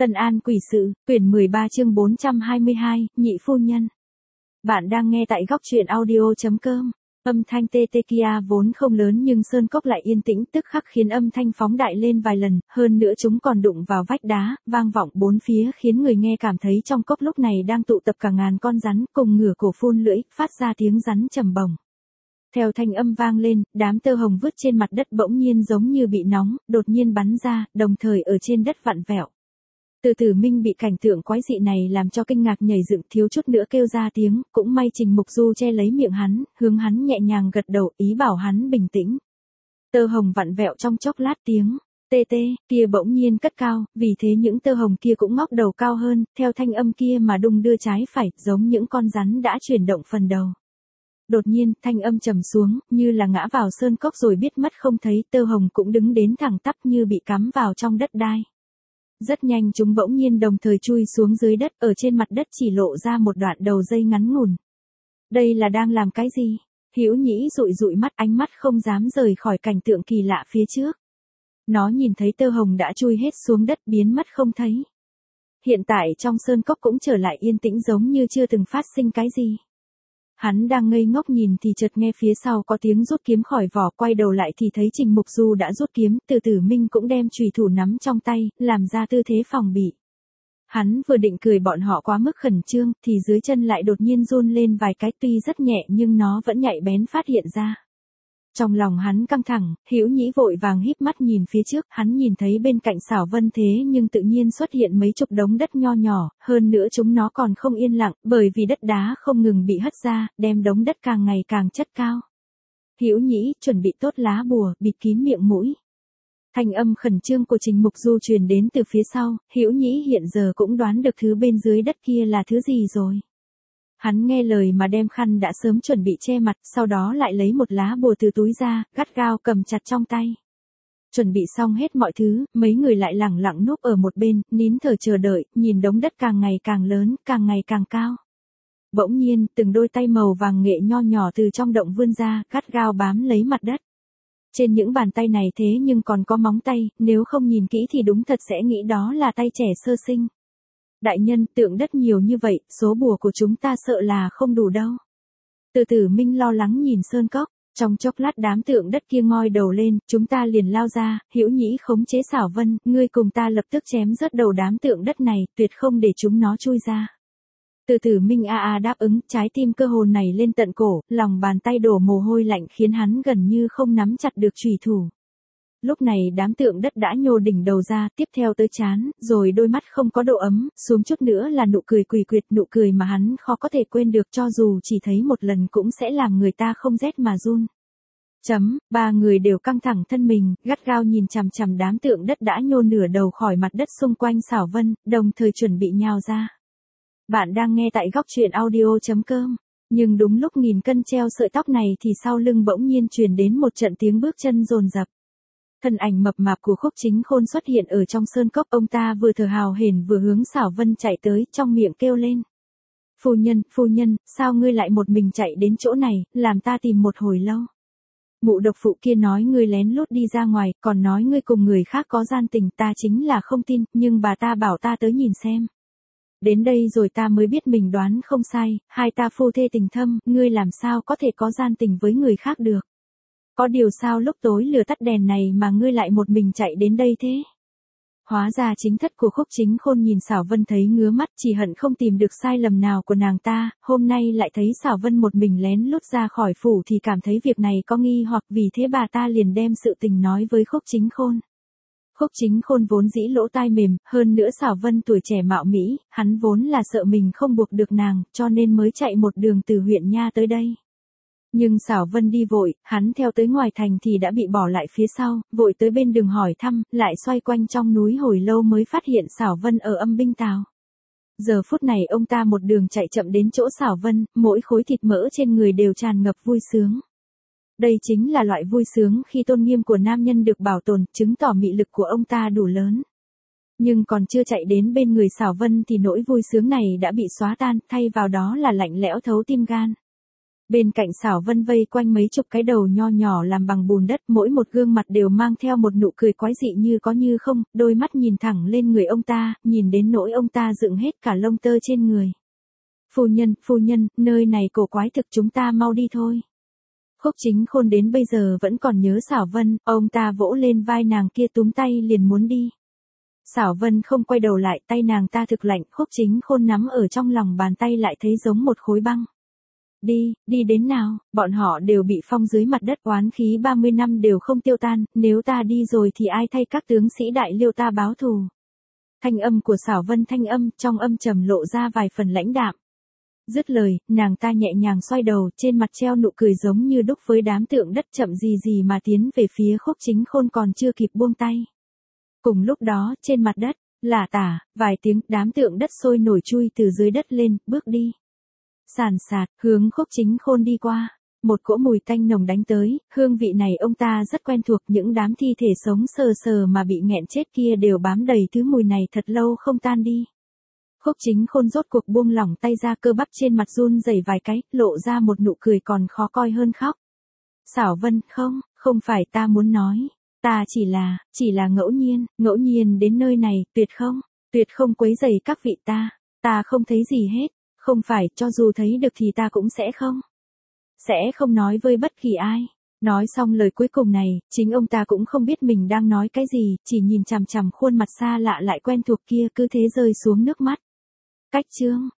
Tân An Quỷ Sự, quyển 13 chương 422, nhị phu nhân. Bạn đang nghe tại góc truyện audio.com. Âm thanh tê tê kia vốn không lớn nhưng sơn cốc lại yên tĩnh tức khắc khiến âm thanh phóng đại lên vài lần, hơn nữa chúng còn đụng vào vách đá, vang vọng bốn phía khiến người nghe cảm thấy trong cốc lúc này đang tụ tập cả ngàn con rắn cùng ngửa cổ phun lưỡi, phát ra tiếng rắn trầm bổng. Theo thanh âm vang lên, đám tơ hồng vứt trên mặt đất bỗng nhiên giống như bị nóng, đột nhiên bắn ra, đồng thời ở trên đất vặn vẹo. Từ Tử Minh bị cảnh tượng quái dị này làm cho kinh ngạc nhảy dựng thiếu chút nữa kêu ra tiếng, cũng may Trình Mục Du che lấy miệng hắn, hướng hắn nhẹ nhàng gật đầu ý bảo hắn bình tĩnh. Tơ hồng vặn vẹo trong chốc lát tiếng, tê tê, kia bỗng nhiên cất cao, vì thế những tơ hồng kia cũng ngóc đầu cao hơn, theo thanh âm kia mà đung đưa trái phải, giống những con rắn đã chuyển động phần đầu. Đột nhiên, thanh âm trầm xuống, như là ngã vào sơn cốc rồi biết mất không thấy, tơ hồng cũng đứng đến thẳng tắp như bị cắm vào trong đất đai. Rất nhanh chúng bỗng nhiên đồng thời chui xuống dưới đất, ở trên mặt đất chỉ lộ ra một đoạn đầu dây ngắn ngủn. Đây là đang làm cái gì? Hữu Nhĩ dụi dụi mắt, ánh mắt không dám rời khỏi cảnh tượng kỳ lạ phía trước. Nó nhìn thấy tơ hồng đã chui hết xuống đất biến mất không thấy. Hiện tại trong sơn cốc cũng trở lại yên tĩnh giống như chưa từng phát sinh cái gì. Hắn đang ngây ngốc nhìn thì chợt nghe phía sau có tiếng rút kiếm khỏi vỏ, quay đầu lại thì thấy Trình Mục Du đã rút kiếm, Từ Tử Minh cũng đem chùy thủ nắm trong tay, làm ra tư thế phòng bị. Hắn vừa định cười bọn họ quá mức khẩn trương, thì dưới chân lại đột nhiên run lên vài cái, tuy rất nhẹ nhưng nó vẫn nhạy bén phát hiện ra. Trong lòng hắn căng thẳng, Hữu Nhĩ vội vàng híp mắt nhìn phía trước, hắn nhìn thấy bên cạnh Xảo Vân thế nhưng tự nhiên xuất hiện mấy chục đống đất nho nhỏ, hơn nữa chúng nó còn không yên lặng, bởi vì đất đá không ngừng bị hất ra, đem đống đất càng ngày càng chất cao. Hữu Nhĩ chuẩn bị tốt lá bùa, bịt kín miệng mũi. Thanh âm khẩn trương của Trình Mục Du truyền đến từ phía sau, Hữu Nhĩ hiện giờ cũng đoán được thứ bên dưới đất kia là thứ gì rồi. Hắn nghe lời mà đem khăn đã sớm chuẩn bị che mặt, sau đó lại lấy một lá bùa từ túi ra, gắt gao cầm chặt trong tay. Chuẩn bị xong hết mọi thứ, mấy người lại lẳng lặng núp ở một bên, nín thở chờ đợi, nhìn đống đất càng ngày càng lớn, càng ngày càng cao. Bỗng nhiên, từng đôi tay màu vàng nghệ nho nhỏ từ trong động vươn ra, gắt gao bám lấy mặt đất. Trên những bàn tay này thế nhưng còn có móng tay, nếu không nhìn kỹ thì đúng thật sẽ nghĩ đó là tay trẻ sơ sinh. Đại nhân, tượng đất nhiều như vậy, số bùa của chúng ta sợ là không đủ đâu. Từ Tử Minh lo lắng nhìn sơn cốc, trong chốc lát đám tượng đất kia ngoi đầu lên, chúng ta liền lao ra, Hữu Nhĩ khống chế Xảo Vân, ngươi cùng ta lập tức chém rớt đầu đám tượng đất này, tuyệt không để chúng nó chui ra. Từ Tử Minh đáp ứng, trái tim cơ hồn này lên tận cổ, lòng bàn tay đổ mồ hôi lạnh khiến hắn gần như không nắm chặt được chùy thủ. Lúc này đám tượng đất đã nhô đỉnh đầu ra, tiếp theo tới trán, rồi đôi mắt không có độ ấm, xuống chút nữa là nụ cười quỷ quyệt, nụ cười mà hắn khó có thể quên được cho dù chỉ thấy một lần cũng sẽ làm người ta không rét mà run. Ba người đều căng thẳng thân mình, gắt gao nhìn chằm chằm đám tượng đất đã nhô nửa đầu khỏi mặt đất xung quanh Xảo Vân, đồng thời chuẩn bị nhào ra. Bạn đang nghe tại góc truyện audio.com. Nhưng đúng lúc nghìn cân treo sợi tóc này thì sau lưng bỗng nhiên truyền đến một trận tiếng bước chân dồn dập. Thân ảnh mập mạp của Khúc Chính Khôn xuất hiện ở trong sơn cốc, ông ta vừa thở hào hển vừa hướng Xảo Vân chạy tới, trong miệng kêu lên. Phu nhân, sao ngươi lại một mình chạy đến chỗ này, làm ta tìm một hồi lâu. Mụ độc phụ kia nói ngươi lén lút đi ra ngoài, còn nói ngươi cùng người khác có gian tình, ta chính là không tin, nhưng bà ta bảo ta tới nhìn xem. Đến đây rồi ta mới biết mình đoán không sai, hai ta phu thê tình thâm, ngươi làm sao có thể có gian tình với người khác được. Có điều sao lúc tối lửa tắt đèn này mà ngươi lại một mình chạy đến đây thế? Hóa ra chính thất của Khúc Chính Khôn nhìn Xảo Vân thấy ngứa mắt, chỉ hận không tìm được sai lầm nào của nàng ta, hôm nay lại thấy Xảo Vân một mình lén lút ra khỏi phủ thì cảm thấy việc này có nghi hoặc, vì thế bà ta liền đem sự tình nói với Khúc Chính Khôn. Khúc Chính Khôn vốn dĩ lỗ tai mềm, hơn nữa Xảo Vân tuổi trẻ mạo mỹ, hắn vốn là sợ mình không buộc được nàng, cho nên mới chạy một đường từ huyện nha tới đây. Nhưng Xảo Vân đi vội, hắn theo tới ngoài thành thì đã bị bỏ lại phía sau, vội tới bên đường hỏi thăm, lại xoay quanh trong núi hồi lâu mới phát hiện Xảo Vân ở Âm Binh Tào. Giờ phút này ông ta một đường chạy chậm đến chỗ Xảo Vân, mỗi khối thịt mỡ trên người đều tràn ngập vui sướng. Đây chính là loại vui sướng khi tôn nghiêm của nam nhân được bảo tồn, chứng tỏ mị lực của ông ta đủ lớn. Nhưng còn chưa chạy đến bên người Xảo Vân thì nỗi vui sướng này đã bị xóa tan, thay vào đó là lạnh lẽo thấu tim gan. Bên cạnh Xảo Vân vây quanh mấy chục cái đầu nho nhỏ làm bằng bùn đất, mỗi một gương mặt đều mang theo một nụ cười quái dị như có như không, đôi mắt nhìn thẳng lên người ông ta, nhìn đến nỗi ông ta dựng hết cả lông tơ trên người. Phu nhân, nơi này cổ quái thực, chúng ta mau đi thôi. Khúc Chính Khôn đến bây giờ vẫn còn nhớ Xảo Vân, ông ta vỗ lên vai nàng kia túm tay liền muốn đi. Xảo Vân không quay đầu lại, tay nàng ta thực lạnh, Khúc Chính Khôn nắm ở trong lòng bàn tay lại thấy giống một khối băng. Đi đến nào, bọn họ đều bị phong dưới mặt đất, oán khí 30 năm đều không tiêu tan, nếu ta đi rồi thì ai thay các tướng sĩ Đại Liêu ta báo thù. Thanh âm của Xảo Vân thanh âm, trong âm trầm lộ ra vài phần lãnh đạm. Dứt lời, nàng ta nhẹ nhàng xoay đầu, trên mặt treo nụ cười giống như đúc với đám tượng đất, chậm gì mà tiến về phía Khúc Chính Khôn còn chưa kịp buông tay. Cùng lúc đó, trên mặt đất, lả tả, vài tiếng, đám tượng đất sôi nổi chui từ dưới đất lên, bước đi. Sàn sạt, hướng Khúc Chính Khôn đi qua. Một cỗ mùi tanh nồng đánh tới, hương vị này ông ta rất quen thuộc, những đám thi thể sống sờ sờ mà bị nghẹn chết kia đều bám đầy thứ mùi này thật lâu không tan đi. Khúc Chính Khôn rốt cuộc buông lỏng tay ra, cơ bắp trên mặt run rẩy vài cái, lộ ra một nụ cười còn khó coi hơn khóc. Xảo Vân, không phải ta muốn nói, ta chỉ là ngẫu nhiên đến nơi này, tuyệt không quấy rầy các vị ta không thấy gì hết, không phải, cho dù thấy được thì ta cũng sẽ không nói với bất kỳ ai. Nói xong lời cuối cùng này, chính ông ta cũng không biết mình đang nói cái gì, chỉ nhìn chằm chằm khuôn mặt xa lạ lại quen thuộc kia, cứ thế rơi xuống nước mắt. Cách chương